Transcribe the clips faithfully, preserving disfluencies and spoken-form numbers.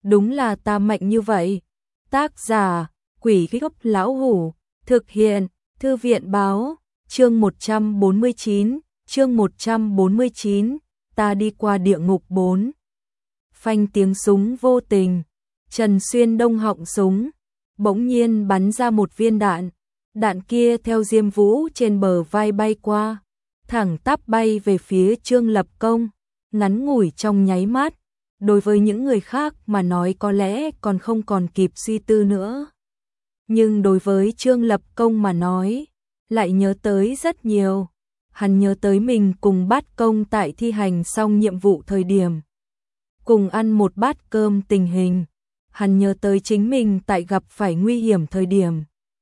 đúng là ta mạnh như vậy. Tác giả, Quỷ Gốc Lão Hủ, thực hiện, Thư viện Báo, chương một trăm bốn mươi chín, chương một trăm bốn mươi chín, ta đi qua địa ngục bốn. Phanh tiếng súng vô tình, Trần Xuyên Đông họng súng, bỗng nhiên bắn ra một viên đạn, đạn kia theo Diêm Vũ trên bờ vai bay qua, thẳng tắp bay về phía Trương Lập Công, ngắn ngủi trong nháy mắt, đối với những người khác mà nói có lẽ còn không còn kịp suy tư nữa. Nhưng đối với Trương Lập Công mà nói, lại nhớ tới rất nhiều. Hắn nhớ tới mình cùng Bát Công tại thi hành xong nhiệm vụ thời điểm, cùng ăn một bát cơm tình hình. Hắn nhớ tới chính mình tại gặp phải nguy hiểm thời điểm,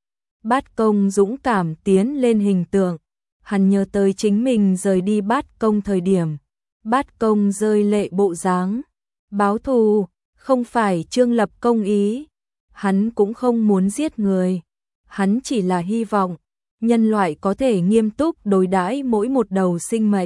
Bát Công dũng cảm tiến lên hình tượng. Hắn nhớ tới chính mình rời đi Bát Công thời điểm, Bát Công rơi lệ bộ dáng. Báo thù, không phải Trương Lập Công ý. Hắn cũng không muốn giết người. Hắn chỉ là hy vọng nhân loại có thể nghiêm túc đối đãi mỗi một đầu sinh mệnh.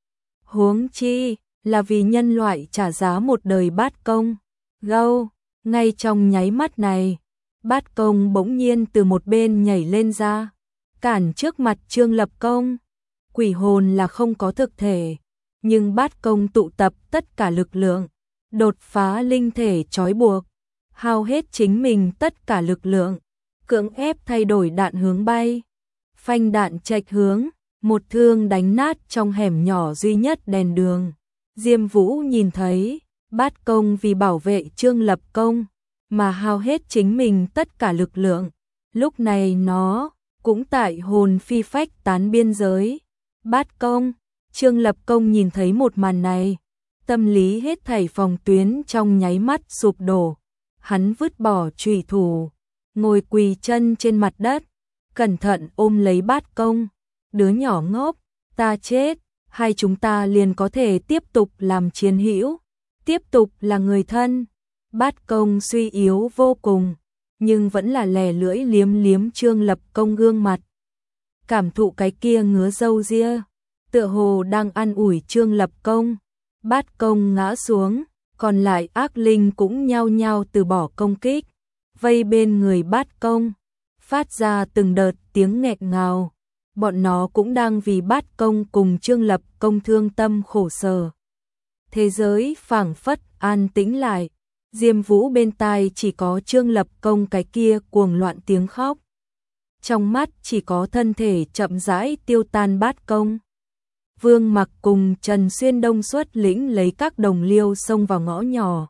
Huống chi là vì nhân loại trả giá một đời Bát Công. Gâu, ngay trong nháy mắt này, Bát Công bỗng nhiên từ một bên nhảy lên ra, cản trước mặt Trương Lập Công. Quỷ hồn là không có thực thể, nhưng Bát Công tụ tập tất cả lực lượng, đột phá linh thể trói buộc, hao hết chính mình tất cả lực lượng, cưỡng ép thay đổi đạn hướng bay. Phanh đạn chệch hướng, một thương đánh nát trong hẻm nhỏ duy nhất đèn đường. Diêm Vũ nhìn thấy, Bát Công vì bảo vệ Trương Lập Công mà hao hết chính mình tất cả lực lượng. Lúc này nó cũng tại hồn phi phách tán biên giới. Bát Công, Trương Lập Công nhìn thấy một màn này, tâm lý hết thảy phòng tuyến trong nháy mắt sụp đổ. Hắn vứt bỏ chùy thủ, ngồi quỳ chân trên mặt đất, cẩn thận ôm lấy Bát Công. Đứa nhỏ ngốc, ta chết, hai chúng ta liền có thể tiếp tục làm chiến hữu, tiếp tục là người thân. Bát Công suy yếu vô cùng, nhưng vẫn là lè lưỡi liếm liếm Trương Lập Công gương mặt. Cảm thụ cái kia ngứa râu ria, tựa hồ đang an ủi Trương Lập Công. Bát Công ngã xuống, còn lại ác linh cũng nhao nhao từ bỏ công kích, vây bên người Bát Công, phát ra từng đợt tiếng nghẹt ngào. Bọn nó cũng đang vì Bát Công cùng Trương Lập Công thương tâm khổ sở. Thế giới phảng phất an tĩnh lại, Diêm Vũ bên tai chỉ có Trương Lập Công cái kia cuồng loạn tiếng khóc. Trong mắt chỉ có thân thể chậm rãi tiêu tan Bát Công. Vương Mặc cùng Trần Xuyên Đông xuất lĩnh lấy các đồng liêu xông vào ngõ nhỏ,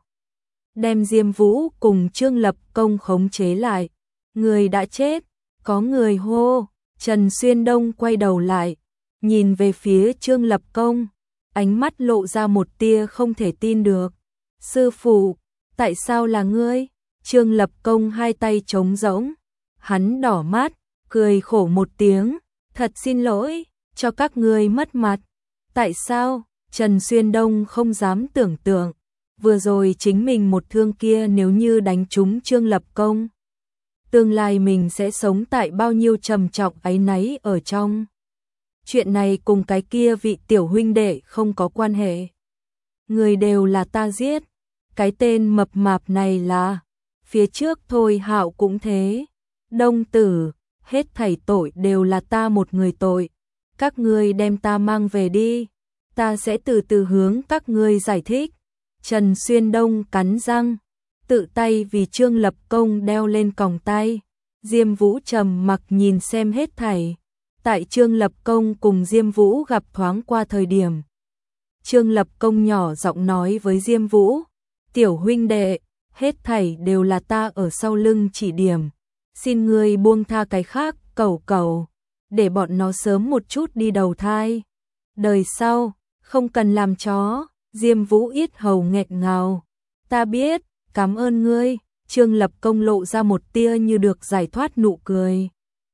đem Diêm Vũ cùng Trương Lập Công khống chế lại. Người đã chết, có người hô. Trần Xuyên Đông quay đầu lại, nhìn về phía Trương Lập Công, ánh mắt lộ ra một tia không thể tin được. Sư phụ, tại sao là ngươi? Trương Lập Công hai tay trống rỗng, hắn đỏ mắt, cười khổ một tiếng, thật xin lỗi, cho các ngươi mất mặt. Tại sao? Trần Xuyên Đông không dám tưởng tượng, vừa rồi chính mình một thương kia nếu như đánh trúng Trương Lập Công, tương lai mình sẽ sống tại bao nhiêu trầm trọng áy náy ở trong. Chuyện này cùng cái kia vị tiểu huynh đệ không có quan hệ. Người đều là ta giết. Cái tên mập mạp này là, phía trước Thôi Hạo cũng thế. Đông tử, hết thảy tội đều là ta một người tội. Các ngươi đem ta mang về đi, ta sẽ từ từ hướng các ngươi giải thích. Trần Xuyên Đông cắn răng, tự tay vì Trương Lập Công đeo lên còng tay. Diêm Vũ trầm mặc nhìn xem hết thảy. Tại Trương Lập Công cùng Diêm Vũ gặp thoáng qua thời điểm, Trương Lập Công nhỏ giọng nói với Diêm Vũ, tiểu huynh đệ, hết thảy đều là ta ở sau lưng chỉ điểm. Xin ngươi buông tha cái khác, cầu cầu, để bọn nó sớm một chút đi đầu thai. Đời sau, không cần làm chó. Diêm Vũ yết hầu nghẹt ngào. Ta biết, cảm ơn ngươi. Trương Lập Công lộ ra một tia như được giải thoát nụ cười.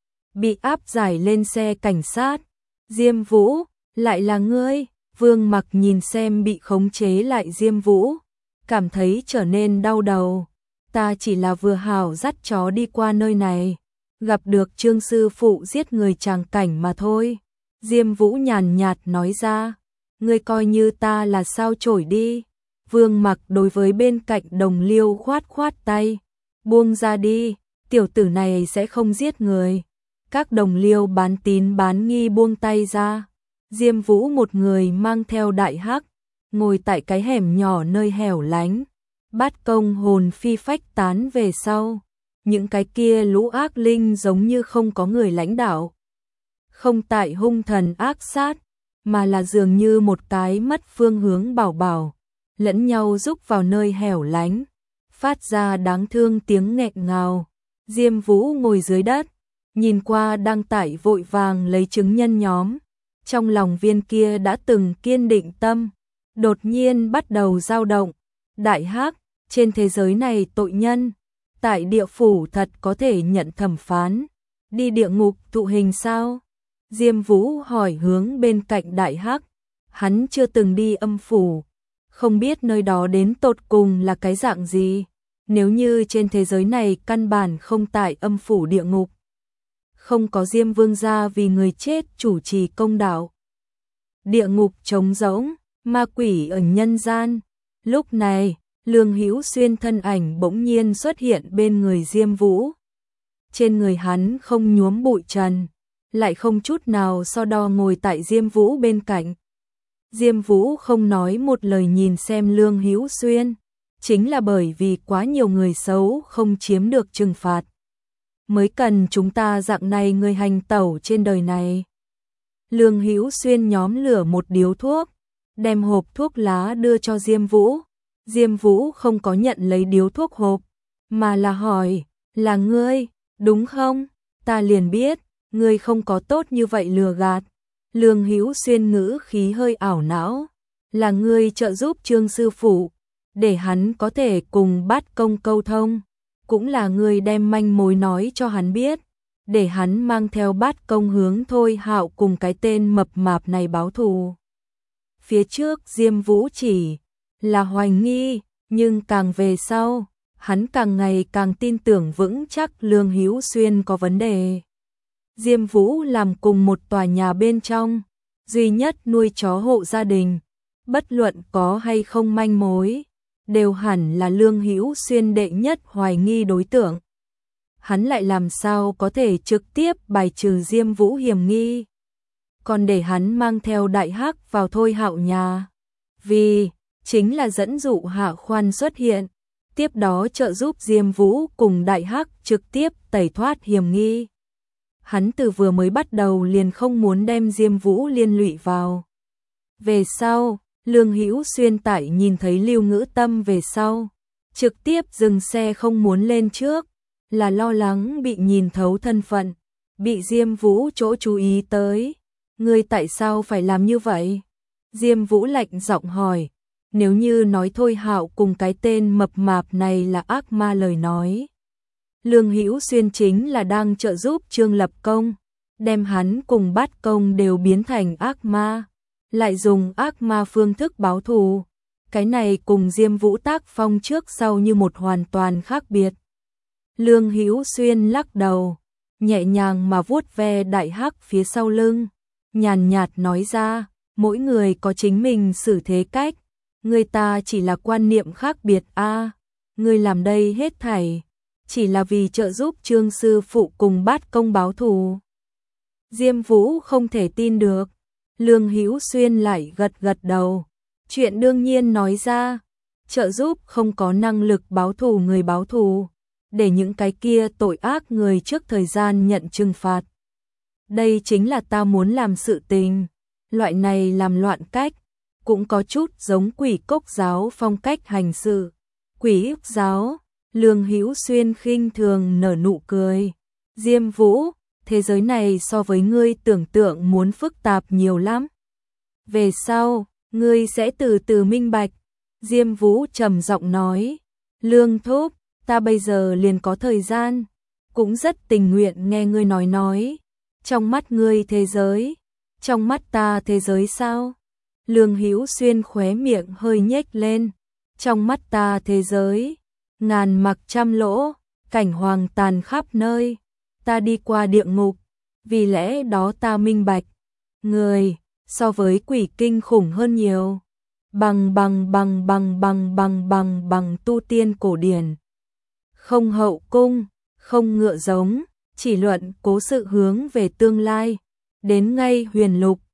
Bị áp giải lên xe cảnh sát. Diêm Vũ, lại là ngươi. Vương Mặc nhìn xem bị khống chế lại Diêm Vũ, cảm thấy trở nên đau đầu. Ta chỉ là vừa hảo dắt chó đi qua nơi này, gặp được Trương sư phụ giết người tràng cảnh mà thôi. Diêm Vũ nhàn nhạt nói ra, ngươi coi như ta là sao chổi đi. Vương Mặc đối với bên cạnh Đồng Liêu khoát khoát tay, buông ra đi, tiểu tử này sẽ không giết người. Các đồng liêu bán tín bán nghi buông tay ra. Diêm Vũ một người mang theo Đại Hắc, ngồi tại cái hẻm nhỏ nơi hẻo lánh. Bát Công hồn phi phách tán về sau. Những cái kia lũ ác linh giống như không có người lãnh đạo. Không tại hung thần ác sát, mà là dường như một cái mất phương hướng bảo bảo. Lẫn nhau rúc vào nơi hẻo lánh, phát ra đáng thương tiếng nghẹn ngào. Diêm Vũ ngồi dưới đất, nhìn qua đang tải vội vàng lấy chứng nhân nhóm. Trong lòng viên kia đã từng kiên định tâm, đột nhiên bắt đầu dao động. Đại Hắc, trên thế giới này tội nhân, tại địa phủ thật có thể nhận thẩm phán, đi địa ngục thụ hình sao? Diêm Vũ hỏi hướng bên cạnh Đại Hắc, hắn chưa từng đi âm phủ, không biết nơi đó đến tột cùng là cái dạng gì. Nếu như trên thế giới này căn bản không tại âm phủ địa ngục, không có Diêm Vương gia vì người chết chủ trì công đạo, địa ngục trống rỗng, ma quỷ ở nhân gian. Lúc này, Lương Hữu Xuyên thân ảnh bỗng nhiên xuất hiện bên người Diêm Vũ. Trên người hắn không nhuốm bụi trần, lại không chút nào so đo ngồi tại Diêm Vũ bên cạnh. Diêm Vũ không nói một lời nhìn xem Lương Hữu Xuyên, chính là bởi vì quá nhiều người xấu không chiếm được trừng phạt, mới cần chúng ta dạng này người hành tẩu trên đời này. Lương Hữu Xuyên nhóm lửa một điếu thuốc, đem hộp thuốc lá đưa cho Diêm Vũ. Diêm Vũ không có nhận lấy điếu thuốc hộp, mà là hỏi, là ngươi, đúng không? Ta liền biết, ngươi không có tốt như vậy lừa gạt. Lương Hữu Xuyên ngữ khí hơi ảo não, là ngươi trợ giúp Trương sư phụ, để hắn có thể cùng Bát Công câu thông, cũng là ngươi đem manh mối nói cho hắn biết, để hắn mang theo Bát Công hướng Thôi Hạo cùng cái tên mập mạp này báo thù. Phía trước Diêm Vũ chỉ là hoài nghi, nhưng càng về sau, hắn càng ngày càng tin tưởng vững chắc Lương Hữu Xuyên có vấn đề. Diêm Vũ làm cùng một tòa nhà bên trong, duy nhất nuôi chó hộ gia đình, bất luận có hay không manh mối, đều hẳn là Lương Hữu Xuyên đệ nhất hoài nghi đối tượng. Hắn lại làm sao có thể trực tiếp bài trừ Diêm Vũ hiểm nghi, còn để hắn mang theo Đại Hắc vào Thôi Hạo nhà, vì chính là dẫn dụ Hạ Khoan xuất hiện, tiếp đó trợ giúp Diêm Vũ cùng Đại Hắc trực tiếp tẩy thoát hiểm nghi. Hắn từ vừa mới bắt đầu liền không muốn đem Diêm Vũ liên lụy vào. Về sau, Lương Hữu Xuyên tại nhìn thấy Lưu Ngữ Tâm về sau, trực tiếp dừng xe không muốn lên trước, là lo lắng bị nhìn thấu thân phận, bị Diêm Vũ chỗ chú ý tới. Ngươi tại sao phải làm như vậy? Diêm Vũ lạnh giọng hỏi, nếu như nói Thôi Hạo cùng cái tên mập mạp này là ác ma lời nói, Lương Hữu Xuyên chính là đang trợ giúp Trương Lập Công, đem hắn cùng Bát Công đều biến thành ác ma, lại dùng ác ma phương thức báo thù. Cái này cùng Diêm Vũ tác phong trước sau như một hoàn toàn khác biệt. Lương Hữu Xuyên lắc đầu, nhẹ nhàng mà vuốt ve Đại Hắc phía sau lưng, nhàn nhạt nói ra, mỗi người có chính mình xử thế cách, người ta chỉ là quan niệm khác biệt a, à, ngươi làm đây hết thảy chỉ là vì trợ giúp Trương sư phụ cùng Bát Công báo thù. Diêm Vũ không thể tin được, Lương Hữu Xuyên lại gật gật đầu, chuyện đương nhiên nói ra, trợ giúp không có năng lực báo thù người báo thù, để những cái kia tội ác người trước thời gian nhận trừng phạt. Đây chính là ta muốn làm sự tình, loại này làm loạn cách, cũng có chút giống Quỷ Cốc giáo phong cách hành sự. Quỷ Ức giáo, Lương Hữu Xuyên khinh thường nở nụ cười. Diêm Vũ, thế giới này so với ngươi tưởng tượng muốn phức tạp nhiều lắm. Về sau, ngươi sẽ từ từ minh bạch. Diêm Vũ trầm giọng nói, Lương thúc, ta bây giờ liền có thời gian, cũng rất tình nguyện nghe ngươi nói nói. Trong mắt ngươi thế giới, trong mắt ta thế giới sao? Lương Hữu Xuyên khóe miệng hơi nhếch lên, trong mắt ta thế giới, ngàn mặc trăm lỗ, cảnh hoàng tàn khắp nơi, ta đi qua địa ngục, vì lẽ đó ta minh bạch, người so với quỷ kinh khủng hơn nhiều. Bằng bằng bằng bằng bằng bằng bằng bằng tu tiên cổ điển. Không hậu cung, không ngựa giống, chỉ luận cố sự hướng về tương lai. Đến ngay huyền lục,